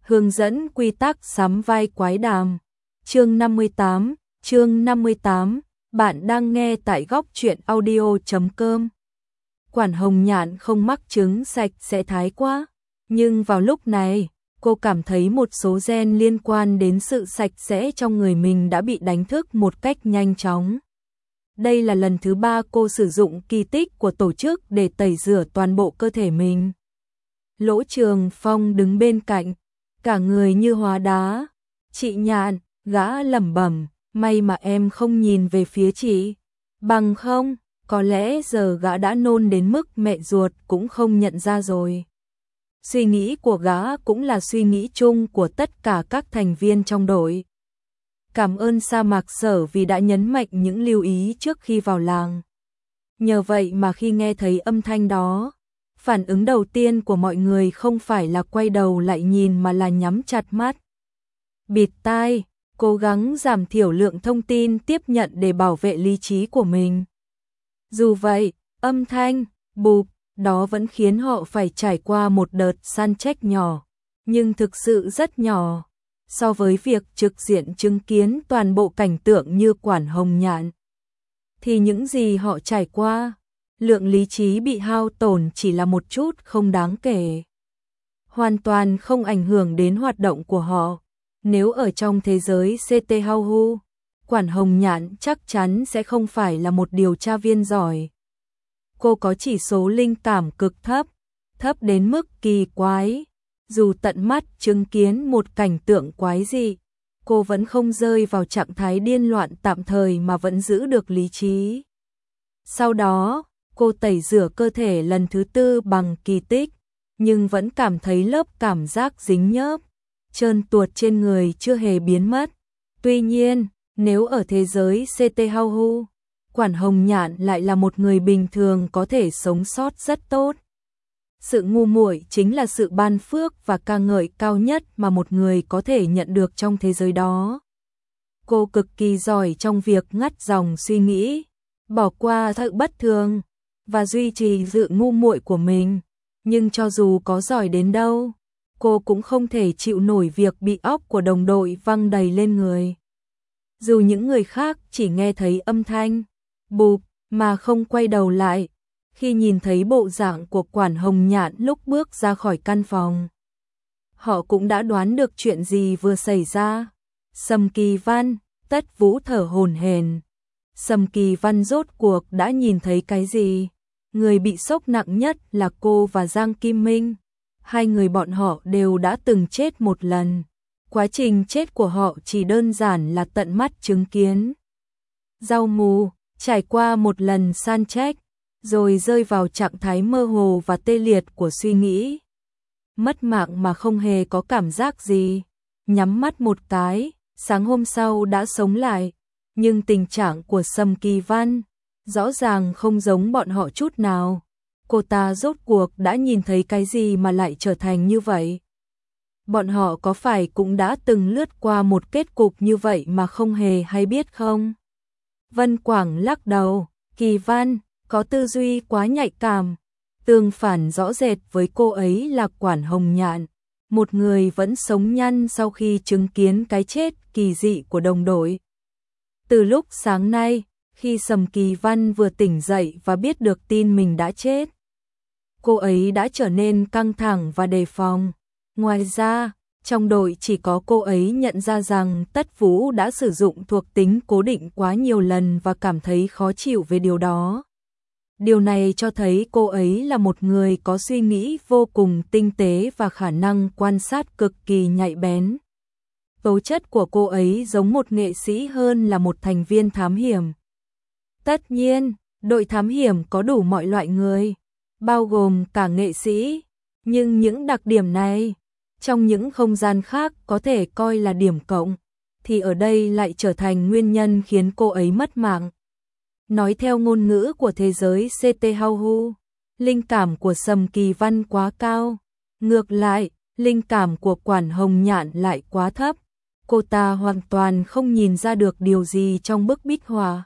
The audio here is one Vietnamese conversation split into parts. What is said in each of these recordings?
Hướng dẫn quy tắc sắm vai quái đàm. Chương 58, bạn đang nghe tại góc truyện audio.com. Quản Hồng Nhạn không mắc chứng sạch sẽ thái quá, nhưng vào lúc này, cô cảm thấy một số gen liên quan đến sự sạch sẽ trong người mình đã bị đánh thức một cách nhanh chóng. Đây là lần thứ 3 cô sử dụng kỳ tích của tổ chức để tẩy rửa toàn bộ cơ thể mình. Lỗ Trường Phong đứng bên cạnh, cả người như hóa đá. Chị Nhạn, gã lẩm bẩm, may mà em không nhìn về phía chị. Bằng không, có lẽ giờ gã đã nôn đến mức mẹ ruột cũng không nhận ra rồi. Suy nghĩ của gã cũng là suy nghĩ chung của tất cả các thành viên trong đội. Cảm ơn Sa Mạc Sở vì đã nhấn mạnh những lưu ý trước khi vào làng. Nhờ vậy mà khi nghe thấy âm thanh đó, phản ứng đầu tiên của mọi người không phải là quay đầu lại nhìn mà là nhắm chặt mắt, bịt tai, cố gắng giảm thiểu lượng thông tin tiếp nhận để bảo vệ lý trí của mình. Dù vậy, âm thanh bụp đó vẫn khiến họ phải trải qua một đợt săn trách nhỏ, nhưng thực sự rất nhỏ so với việc trực diện chứng kiến toàn bộ cảnh tượng như Quản Hồng Nhạn. Thì những gì họ trải qua, lượng lý trí bị hao tổn chỉ là một chút không đáng kể. Hoàn toàn không ảnh hưởng đến hoạt động của họ. Nếu ở trong thế giới CT Hau, Quản Hồng Nhạn chắc chắn sẽ không phải là một điều tra viên giỏi. Cô có chỉ số linh cảm cực thấp, thấp đến mức kỳ quái. Dù tận mắt chứng kiến một cảnh tượng quái dị, cô vẫn không rơi vào trạng thái điên loạn tạm thời mà vẫn giữ được lý trí. Sau đó, cô tẩy rửa cơ thể lần thứ 4 bằng kỳ tích, nhưng vẫn cảm thấy lớp cảm giác dính nhớp, trơn tuột trên người chưa hề biến mất. Tuy nhiên, nếu ở thế giới CT Hau, Quản Hồng Nhạn lại là một người bình thường có thể sống sót rất tốt. Sự ngu muội chính là sự ban phước và ca ngợi cao nhất mà một người có thể nhận được trong thế giới đó. Cô cực kỳ giỏi trong việc ngắt dòng suy nghĩ, bỏ qua sự bất thường và duy trì sự ngu muội của mình, nhưng cho dù có giỏi đến đâu, cô cũng không thể chịu nổi việc bị óc của đồng đội văng đầy lên người. Dù những người khác chỉ nghe thấy âm thanh bụp mà không quay đầu lại, khi nhìn thấy bộ dạng của Quản Hồng Nhạn lúc bước ra khỏi căn phòng, họ cũng đã đoán được chuyện gì vừa xảy ra. Sầm Kỳ Văn, Tất Vũ thở hổn hển. Sầm Kỳ Văn rốt cuộc đã nhìn thấy cái gì? Người bị sốc nặng nhất là cô và Giang Kim Minh. Hai người bọn họ đều đã từng chết một lần. Quá trình chết của họ chỉ đơn giản là tận mắt chứng kiến. Rau mù, trải qua một lần san trách, rồi rơi vào trạng thái mơ hồ và tê liệt của suy nghĩ. Mất mạng mà không hề có cảm giác gì. Nhắm mắt một cái, sáng hôm sau đã sống lại. Nhưng tình trạng của Sầm Kỳ Văn rõ ràng không giống bọn họ chút nào. Cô ta rốt cuộc đã nhìn thấy cái gì mà lại trở thành như vậy? Bọn họ có phải cũng đã từng lướt qua một kết cục như vậy mà không hề hay biết không? Vân Quảng lắc đầu, Kỳ Văn có tư duy quá nhạy cảm. Tương phản rõ rệt với cô ấy là Quản Hồng Nhạn, một người vẫn sống nhăn sau khi chứng kiến cái chết kỳ dị của đồng đội. Từ lúc sáng nay, khi Sầm Kỳ Văn vừa tỉnh dậy và biết được tin mình đã chết, cô ấy đã trở nên căng thẳng và đề phòng. Ngoài ra, trong đội chỉ có cô ấy nhận ra rằng Tất Vũ đã sử dụng thuộc tính cố định quá nhiều lần và cảm thấy khó chịu về điều đó. Điều này cho thấy cô ấy là một người có suy nghĩ vô cùng tinh tế và khả năng quan sát cực kỳ nhạy bén. Tố chất của cô ấy giống một nghệ sĩ hơn là một thành viên thám hiểm. Tất nhiên, đội thám hiểm có đủ mọi loại người, bao gồm cả nghệ sĩ, nhưng những đặc điểm này, trong những không gian khác có thể coi là điểm cộng, thì ở đây lại trở thành nguyên nhân khiến cô ấy mất mạng. Nói theo ngôn ngữ của thế giới CT Hau, linh cảm của Sầm Kỳ Văn quá cao, ngược lại, linh cảm của Quản Hồng Nhạn lại quá thấp. Cô ta hoàn toàn không nhìn ra được điều gì trong bức bích họa.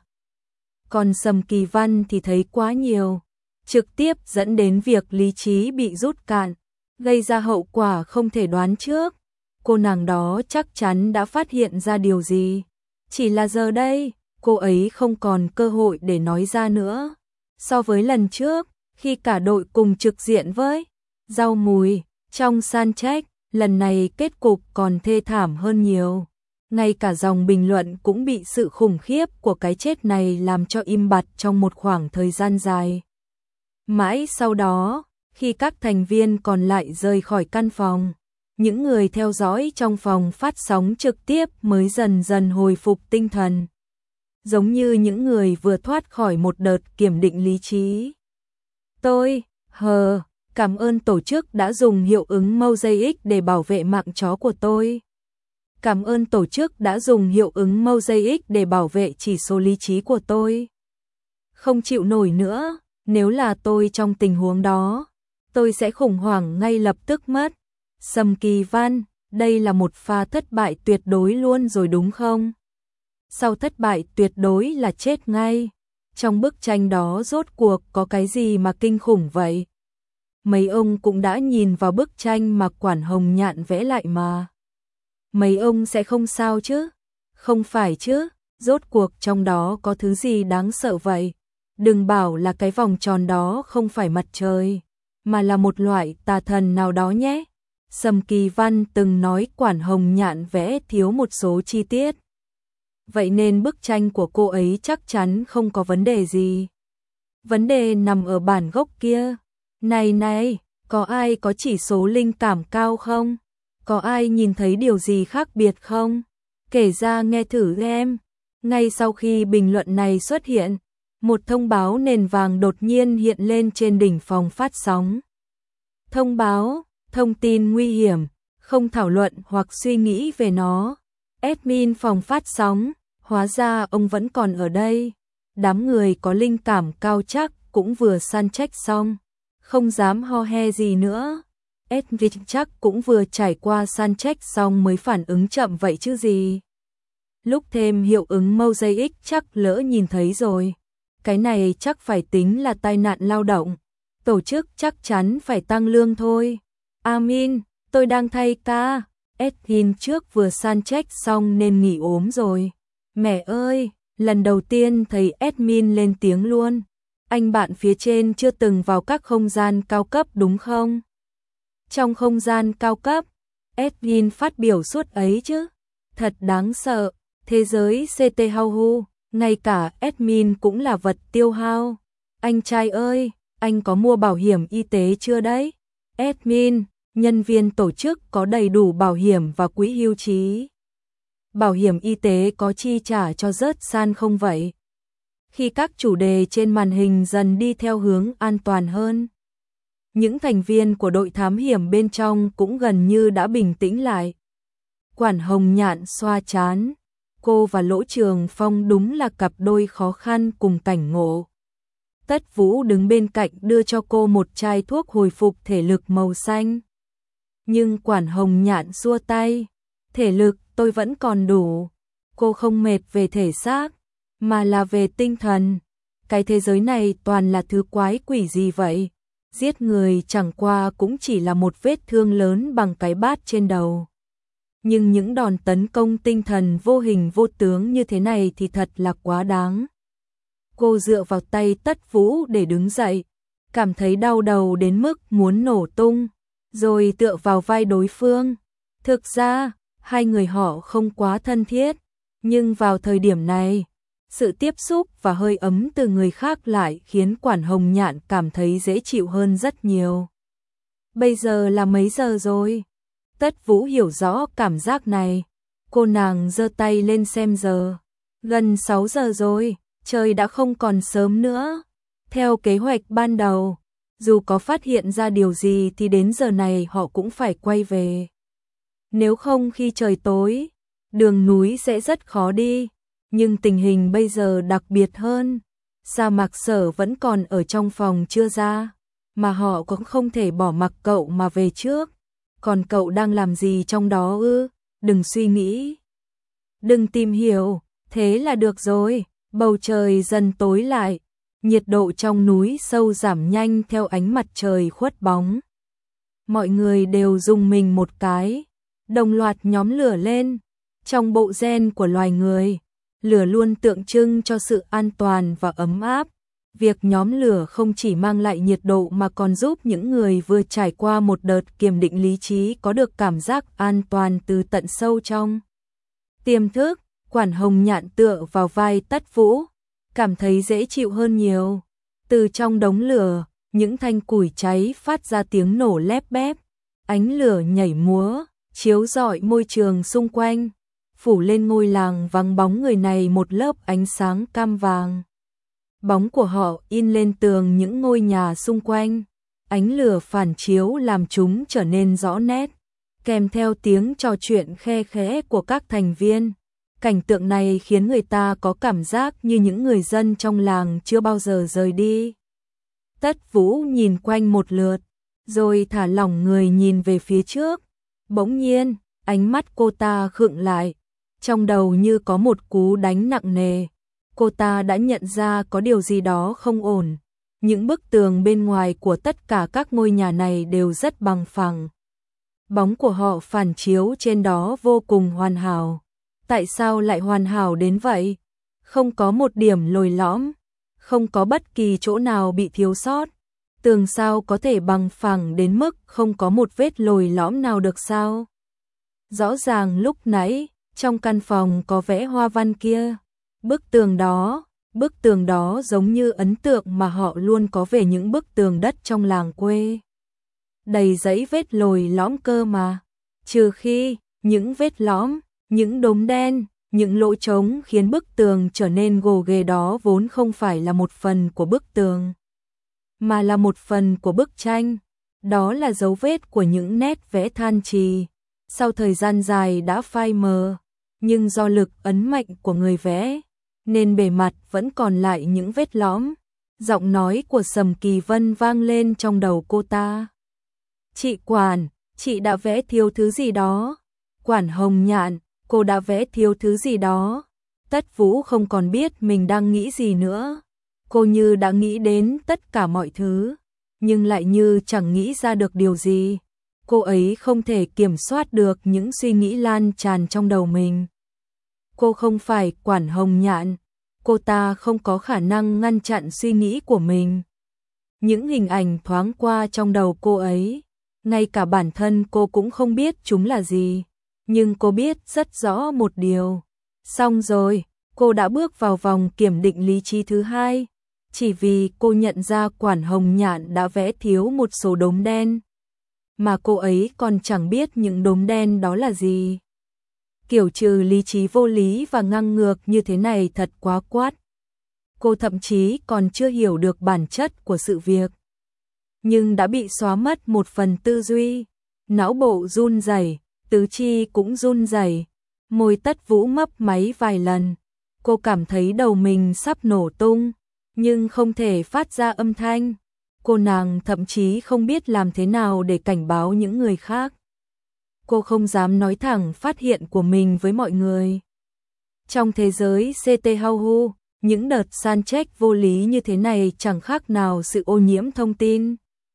Còn Sầm Kỳ Văn thì thấy quá nhiều, trực tiếp dẫn đến việc lý trí bị rút cạn, gây ra hậu quả không thể đoán trước. cô nàng đó chắc chắn đã phát hiện ra điều gì. Chỉ là giờ đây, cô ấy không còn cơ hội để nói ra nữa. So với lần trước, khi cả đội cùng trực diện với rau mùi trong Sanchez, lần này kết cục còn thê thảm hơn nhiều. Ngay cả dòng bình luận cũng bị sự khủng khiếp của cái chết này làm cho im bặt trong một khoảng thời gian dài. Mãi sau đó, khi các thành viên còn lại rời khỏi căn phòng, những người theo dõi trong phòng phát sóng trực tiếp mới dần dần hồi phục tinh thần. Giống như những người vừa thoát khỏi một đợt kiểm định lý trí. Cảm ơn tổ chức đã dùng hiệu ứng Mosaic để bảo vệ mạng chó của tôi. Cảm ơn tổ chức đã dùng hiệu ứng Mosaic để bảo vệ chỉ số lý trí của tôi. Không chịu nổi nữa, nếu là tôi trong tình huống đó, tôi sẽ khủng hoảng ngay lập tức mất. Sầm Kỳ Văn, đây là một pha thất bại tuyệt đối luôn rồi đúng không? Sau thất bại tuyệt đối là chết ngay. Trong bức tranh đó rốt cuộc có cái gì mà kinh khủng vậy? Mấy ông cũng đã nhìn vào bức tranh mà Quản Hồng Nhạn vẽ lại mà. Mấy ông sẽ không sao chứ? Không phải chứ? Rốt cuộc trong đó có thứ gì đáng sợ vậy? Đừng bảo là cái vòng tròn đó không phải mặt trời, mà là một loại tà thần nào đó nhé. Sầm Kỳ Văn từng nói Quản Hồng Nhạn vẽ thiếu một số chi tiết. Vậy nên bức tranh của cô ấy chắc chắn không có vấn đề gì. Vấn đề nằm ở bản gốc kia. Này, có ai có chỉ số linh cảm cao không? Có ai nhìn thấy điều gì khác biệt không? Kể ra nghe thử em. Ngay sau khi bình luận này xuất hiện, một thông báo nền vàng đột nhiên hiện lên trên đỉnh phòng phát sóng. Thông báo, thông tin nguy hiểm, không thảo luận hoặc suy nghĩ về nó. Admin phòng phát sóng, hóa ra ông vẫn còn ở đây. Đám người có linh cảm cao chắc cũng vừa săn trách xong, không dám ho he gì nữa. Edwin chắc cũng vừa trải qua săn trách xong mới phản ứng chậm vậy chứ gì. Lúc thêm hiệu ứng Mosaic chắc lỡ nhìn thấy rồi. Cái này chắc phải tính là tai nạn lao động. Tổ chức chắc chắn phải tăng lương thôi. Amin, tôi đang thay ca. Edwin trước vừa săn trách xong nên nghỉ ốm rồi. Mẹ ơi, lần đầu tiên thấy admin lên tiếng luôn. Anh bạn phía trên chưa từng vào các không gian cao cấp đúng không? Trong không gian cao cấp, Edwin phát biểu suốt ấy chứ. Thật đáng sợ, thế giới CT Hau, ngay cả admin cũng là vật tiêu hao. Anh trai ơi, anh có mua bảo hiểm y tế chưa đấy? Admin, nhân viên tổ chức có đầy đủ bảo hiểm và quỹ hưu trí. Bảo hiểm y tế có chi trả cho rớt san không vậy? Khi các chủ đề trên màn hình dần đi theo hướng an toàn hơn, những thành viên của đội thám hiểm bên trong cũng gần như đã bình tĩnh lại. Quản Hồng Nhạn xoa trán, cô và Lỗ Trường Phong đúng là cặp đôi khó khăn cùng cảnh ngộ. Tất Vũ đứng bên cạnh đưa cho cô một chai thuốc hồi phục thể lực màu xanh. Nhưng Quản Hồng Nhạn xua tay, thể lực tôi vẫn còn đủ, cô không mệt về thể xác, mà là về tinh thần. Cái thế giới này toàn là thứ quái quỷ gì vậy? Giết người chẳng qua cũng chỉ là một vết thương lớn bằng cái bát trên đầu. Nhưng những đòn tấn công tinh thần vô hình vô tướng như thế này thì thật là quá đáng. Cô dựa vào tay Tất Vũ để đứng dậy, cảm thấy đau đầu đến mức muốn nổ tung, rồi tựa vào vai đối phương. Thực ra, hai người họ không quá thân thiết, nhưng vào thời điểm này, sự tiếp xúc và hơi ấm từ người khác lại khiến Quản Hồng Nhạn cảm thấy dễ chịu hơn rất nhiều. Bây giờ là mấy giờ rồi? Tất Vũ hiểu rõ cảm giác này. Cô nàng giơ tay lên xem giờ. Gần 6 giờ rồi, trời đã không còn sớm nữa. Theo kế hoạch ban đầu, dù có phát hiện ra điều gì thì đến giờ này họ cũng phải quay về. Nếu không khi trời tối, đường núi sẽ rất khó đi. Nhưng tình hình bây giờ đặc biệt hơn. Sa Mạc Sở vẫn còn ở trong phòng chưa ra, mà họ cũng không thể bỏ mặc cậu mà về trước. Còn cậu đang làm gì trong đó ư? Đừng suy nghĩ, đừng tìm hiểu, thế là được rồi. Bầu trời dần tối lại, nhiệt độ trong núi sâu giảm nhanh theo ánh mặt trời khuất bóng. Mọi người đều rùng mình một cái. đồng loạt nhóm lửa lên. Trong bộ gen của loài người, lửa luôn tượng trưng cho sự an toàn và ấm áp. Việc nhóm lửa không chỉ mang lại nhiệt độ mà còn giúp những người vừa trải qua một đợt kiềm định lý trí có được cảm giác an toàn từ tận sâu trong tiềm thức. Quản Hồng Nhạn tựa vào vai Tất Vũ, cảm thấy dễ chịu hơn nhiều. Từ trong đống lửa, những thanh củi cháy phát ra tiếng nổ lép bép, ánh lửa nhảy múa, chiếu rọi môi trường xung quanh, phủ lên ngôi làng vắng bóng người này một lớp ánh sáng cam vàng. Bóng của họ in lên tường những ngôi nhà xung quanh, ánh lửa phản chiếu làm chúng trở nên rõ nét, kèm theo tiếng trò chuyện khe khẽ của các thành viên. Cảnh tượng này khiến người ta có cảm giác như những người dân trong làng chưa bao giờ rời đi. Tất Vũ nhìn quanh một lượt, rồi thả lỏng người nhìn về phía trước. Bỗng nhiên, ánh mắt cô ta khựng lại, trong đầu như có một cú đánh nặng nề. Cô ta đã nhận ra có điều gì đó không ổn. Những bức tường bên ngoài của tất cả các ngôi nhà này đều rất bằng phẳng. Bóng của họ phản chiếu trên đó vô cùng hoàn hảo. Tại sao lại hoàn hảo đến vậy? Không có một điểm lồi lõm, không có bất kỳ chỗ nào bị thiếu sót. Tường sao có thể bằng phẳng đến mức không có một vết lồi lõm nào được sao? Rõ ràng lúc nãy, trong căn phòng có vẽ hoa văn kia. Bức tường đó giống như ấn tượng mà họ luôn có về những bức tường đất trong làng quê. Đầy dẫy vết lồi lõm cơ mà. Trừ khi, những vết lõm, những đốm đen, những lỗ trống khiến bức tường trở nên gồ ghề đó vốn không phải là một phần của bức tường, mà là một phần của bức tranh. Đó là dấu vết của những nét vẽ than trì. Sau thời gian dài đã phai mờ, nhưng do lực ấn mạnh của người vẽ, nên bề mặt vẫn còn lại những vết lõm. Giọng nói của Sầm Kỳ Vân vang lên trong đầu cô ta. Chị Quản, chị đã vẽ thiếu thứ gì đó. Quản Hồng Nhạn, cô đã vẽ thiếu thứ gì đó. Tất Vũ không còn biết mình đang nghĩ gì nữa. Cô như đã nghĩ đến tất cả mọi thứ, nhưng lại như chẳng nghĩ ra được điều gì. Cô ấy không thể kiểm soát được những suy nghĩ lan tràn trong đầu mình. Cô không phải Quản Hồng Nhạn, cô ta không có khả năng ngăn chặn suy nghĩ của mình. Những hình ảnh thoáng qua trong đầu cô ấy, ngay cả bản thân cô cũng không biết chúng là gì. Nhưng cô biết rất rõ một điều. Xong rồi, cô đã bước vào vòng kiểm định lý trí thứ hai. Chỉ vì cô nhận ra Quản Hồng Nhạn đã vẽ thiếu một số đốm đen, mà cô ấy còn chẳng biết những đốm đen đó là gì. Kiểu trừ lý trí vô lý và ngang ngược như thế này thật quá quát. Cô thậm chí còn chưa hiểu được bản chất của sự việc, nhưng đã bị xóa mất một phần tư duy. Não bộ run rẩy, tứ chi cũng run rẩy. Môi Tất Vũ mấp máy vài lần. Cô cảm thấy đầu mình sắp nổ tung, nhưng không thể phát ra âm thanh. Cô nàng thậm chí không biết làm thế nào để cảnh báo những người khác. Cô không dám nói thẳng phát hiện của mình với mọi người. Trong thế giới CT Hau, những đợt san trách vô lý như thế này chẳng khác nào sự ô nhiễm thông tin.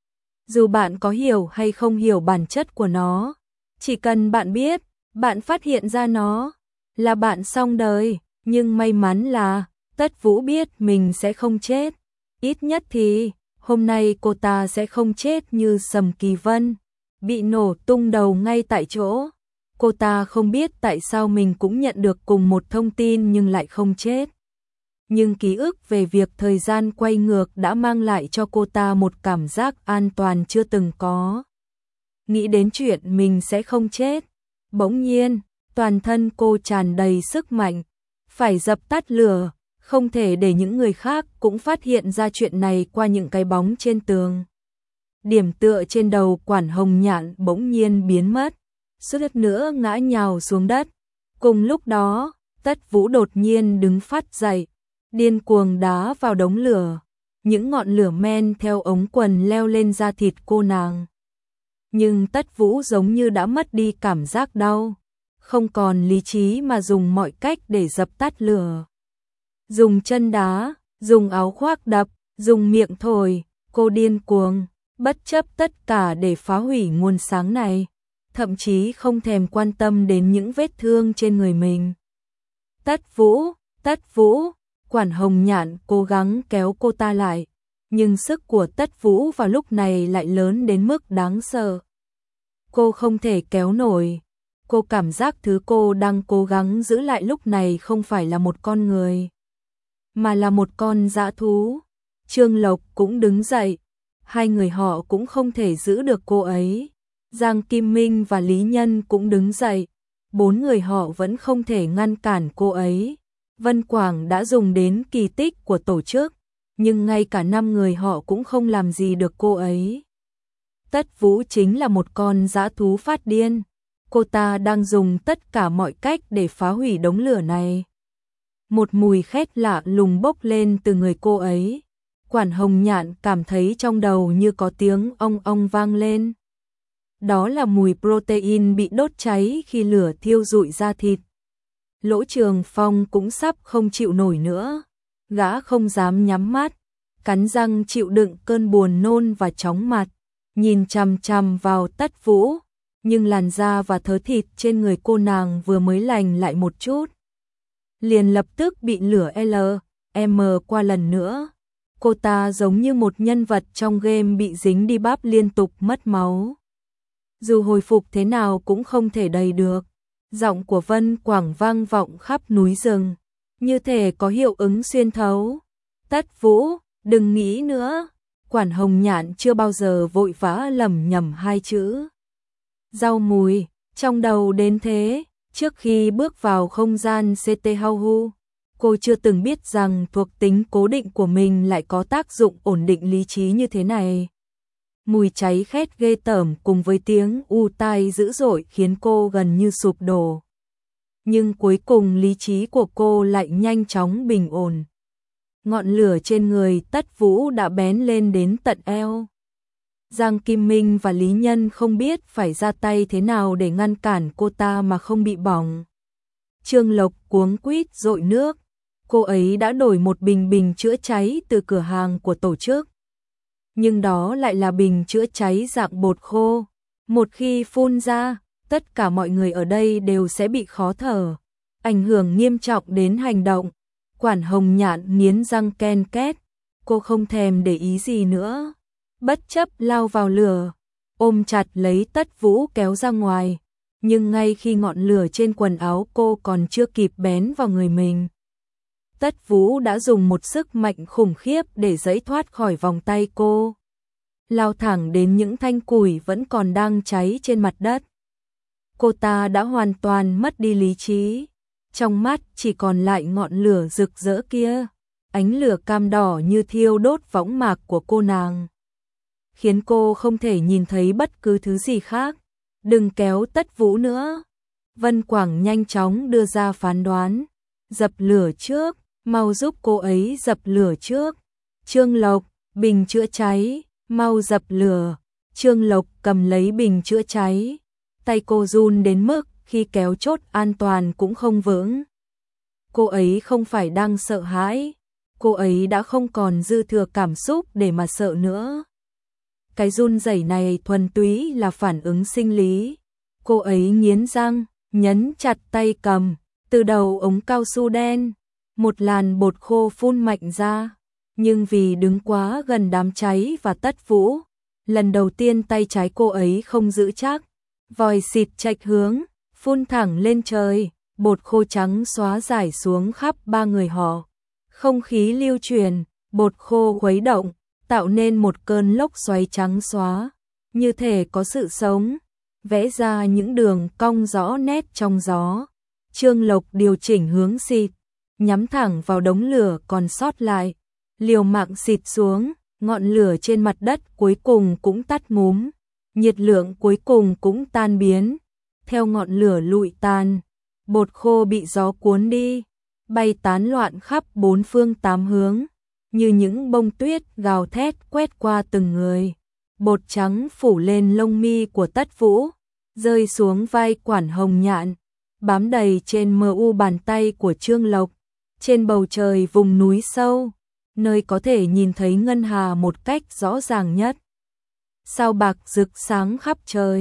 Dù bạn có hiểu hay không hiểu bản chất của nó, chỉ cần bạn biết, bạn phát hiện ra nó, là bạn xong đời. Nhưng may mắn là Tất Vũ biết mình sẽ không chết. Ít nhất thì hôm nay cô ta sẽ không chết như Sầm Kỳ Vân, bị nổ tung đầu ngay tại chỗ. Cô ta không biết tại sao mình cũng nhận được cùng một thông tin nhưng lại không chết. Nhưng ký ức về việc thời gian quay ngược đã mang lại cho cô ta một cảm giác an toàn chưa từng có. Nghĩ đến chuyện mình sẽ không chết, bỗng nhiên, toàn thân cô tràn đầy sức mạnh. Phải dập tắt lửa, không thể để những người khác cũng phát hiện ra chuyện này qua những cái bóng trên tường. Điểm tựa trên đầu Quản Hồng Nhạn bỗng nhiên biến mất, suýt nữa ngã nhào xuống đất. Cùng lúc đó, Tất Vũ đột nhiên đứng phát dậy, điên cuồng đá vào đống lửa. Những ngọn lửa men theo ống quần leo lên da thịt cô nàng. Nhưng Tất Vũ giống như đã mất đi cảm giác đau, không còn lý trí mà dùng mọi cách để dập tắt lửa. Dùng chân đá, dùng áo khoác đập, dùng miệng thổi, cô điên cuồng, bất chấp tất cả để phá hủy nguồn sáng này. thậm chí không thèm quan tâm đến những vết thương trên người mình. Tất Vũ, Quản Hồng Nhạn cố gắng kéo cô ta lại, nhưng sức của Tất Vũ vào lúc này lại lớn đến mức đáng sợ. Cô không thể kéo nổi. Cô cảm giác thứ cô đang cố gắng giữ lại lúc này không phải là một con người, mà là một con dã thú. Trương Lộc cũng đứng dậy, hai người họ cũng không thể giữ được cô ấy. Giang Kim Minh và Lý Nhân cũng đứng dậy, bốn người họ vẫn không thể ngăn cản cô ấy. Vân Quảng đã dùng đến kỳ tích của tổ chức, nhưng ngay cả 5 người họ cũng không làm gì được cô ấy. Tất Vũ chính là một con dã thú phát điên. Cô ta đang dùng tất cả mọi cách để phá hủy đống lửa này. Một mùi khét lạ lùng bốc lên từ người cô ấy. Quản Hồng Nhạn cảm thấy trong đầu như có tiếng ong ong vang lên. Đó là mùi protein bị đốt cháy khi lửa thiêu rụi da thịt. Lỗ Trường Phong cũng sắp không chịu nổi nữa. Gã không dám nhắm mắt, cắn răng chịu đựng cơn buồn nôn và chóng mặt, nhìn chằm chằm vào Tất Vũ, nhưng làn da và thớ thịt trên người cô nàng vừa mới lành lại một chút, liền lập tức bị lửa LM qua lần nữa. Cô ta giống như một nhân vật trong game bị dính đi bắp liên tục mất máu. Dù hồi phục thế nào cũng không thể đầy được. Giọng của Vân Quảng vang vọng khắp núi rừng, như thể có hiệu ứng xuyên thấu. Tất Vũ, đừng nghĩ nữa. Quản Hồng Nhạn chưa bao giờ vội vã lẩm nhẩm hai chữ rau mùi trong đầu đến thế. Trước khi bước vào không gian CT Hau, cô chưa từng biết rằng thuộc tính cố định của mình lại có tác dụng ổn định lý trí như thế này. Mùi cháy khét ghê tởm cùng với tiếng u tai dữ dội khiến cô gần như sụp đổ. Nhưng cuối cùng lý trí của cô lại nhanh chóng bình ổn. Ngọn lửa trên người Tất Vũ đã bén lên đến tận eo. Giang Kim Minh và Lý Nhân không biết phải ra tay thế nào để ngăn cản cô ta mà không bị bỏng. Trương Lộc cuống quýt dội nước. Cô ấy đã đổi một bình chữa cháy từ cửa hàng của tổ chức. Nhưng đó lại là bình chữa cháy dạng bột khô. Một khi phun ra, tất cả mọi người ở đây đều sẽ bị khó thở, ảnh hưởng nghiêm trọng đến hành động. Quản Hồng Nhạn nghiến răng ken két, cô không thèm để ý gì nữa, bất chấp lao vào lửa, ôm chặt lấy Tất Vũ kéo ra ngoài. Nhưng ngay khi ngọn lửa trên quần áo cô còn chưa kịp bén vào người mình, Tất Vũ đã dùng một sức mạnh khủng khiếp để giãy thoát khỏi vòng tay cô, lao thẳng đến những thanh củi vẫn còn đang cháy trên mặt đất. Cô ta đã hoàn toàn mất đi lý trí, trong mắt chỉ còn lại ngọn lửa rực rỡ kia, ánh lửa cam đỏ như thiêu đốt võng mạc của cô nàng, khiến cô không thể nhìn thấy bất cứ thứ gì khác. Đừng kéo Tất Vũ nữa. Vân Quảng nhanh chóng đưa ra phán đoán, dập lửa trước, mau giúp cô ấy dập lửa trước. Trương Lộc, bình chữa cháy, mau dập lửa. Trương Lộc cầm lấy bình chữa cháy, tay cô run đến mức khi kéo chốt an toàn cũng không vững. Cô ấy không phải đang sợ hãi, cô ấy đã không còn dư thừa cảm xúc để mà sợ nữa. Cái run rẩy này thuần túy là phản ứng sinh lý. Cô ấy nghiến răng, nhấn chặt tay cầm, từ đầu ống cao su đen, một làn bột khô phun mạnh ra. Nhưng vì đứng quá gần đám cháy và Tất Vũ, lần đầu tiên tay trái cô ấy không giữ chắc, vòi xịt chệch hướng, phun thẳng lên trời, bột khô trắng xóa rải xuống khắp ba người họ. Không khí lưu truyền, bột khô khuấy động, tạo nên một cơn lốc xoáy trắng xóa, như thể có sự sống, vẽ ra những đường cong rõ nét trong gió. Trương Lộc điều chỉnh hướng xịt, nhắm thẳng vào đống lửa còn sót lại, liều mạng xịt xuống, ngọn lửa trên mặt đất cuối cùng cũng tắt ngúm, nhiệt lượng cuối cùng cũng tan biến. Theo ngọn lửa lụi tàn, bột khô bị gió cuốn đi, bay tán loạn khắp bốn phương tám hướng, như những bông tuyết gào thét quét qua từng người. Bột trắng phủ lên lông mi của Tất Vũ, rơi xuống vai Quản Hồng Nhạn, bám đầy trên mu bàn tay của Trương Lộc. Trên bầu trời vùng núi sâu, nơi có thể nhìn thấy ngân hà một cách rõ ràng nhất, sao bạc rực sáng khắp trời.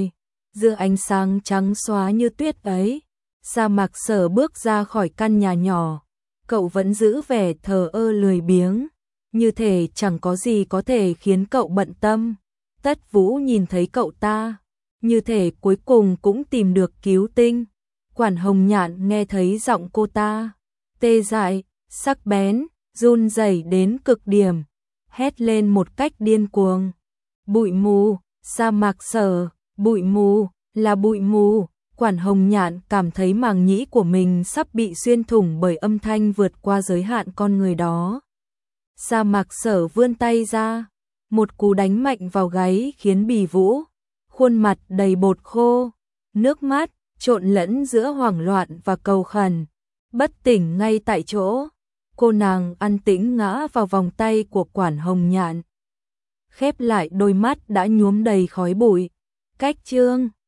Giữa ánh sáng trắng xóa như tuyết ấy, Sa Mạc Sở bước ra khỏi căn nhà nhỏ, cậu vẫn giữ vẻ thờ ơ lười biếng, như thể chẳng có gì có thể khiến cậu bận tâm. Tất Vũ nhìn thấy cậu ta, như thể cuối cùng cũng tìm được cứu tinh. Quản Hồng Nhạn nghe thấy giọng cô ta, tê dại, sắc bén, run rẩy đến cực điểm, hét lên một cách điên cuồng. Bụi mù, Sa Mạc Sở, bụi mù, là bụi mù. Quản Hồng Nhạn cảm thấy màng nhĩ của mình sắp bị xuyên thủng bởi âm thanh vượt qua giới hạn con người đó. Sa Mạc Sở vươn tay ra, một cú đánh mạnh vào gáy khiến Bì Vũ, khuôn mặt đầy bột khô, nước mắt trộn lẫn giữa hoảng loạn và cầu khẩn, bất tỉnh ngay tại chỗ. Cô nàng an tĩnh ngã vào vòng tay của Quản Hồng Nhạn, khép lại đôi mắt đã nhuốm đầy khói bụi. Cách chương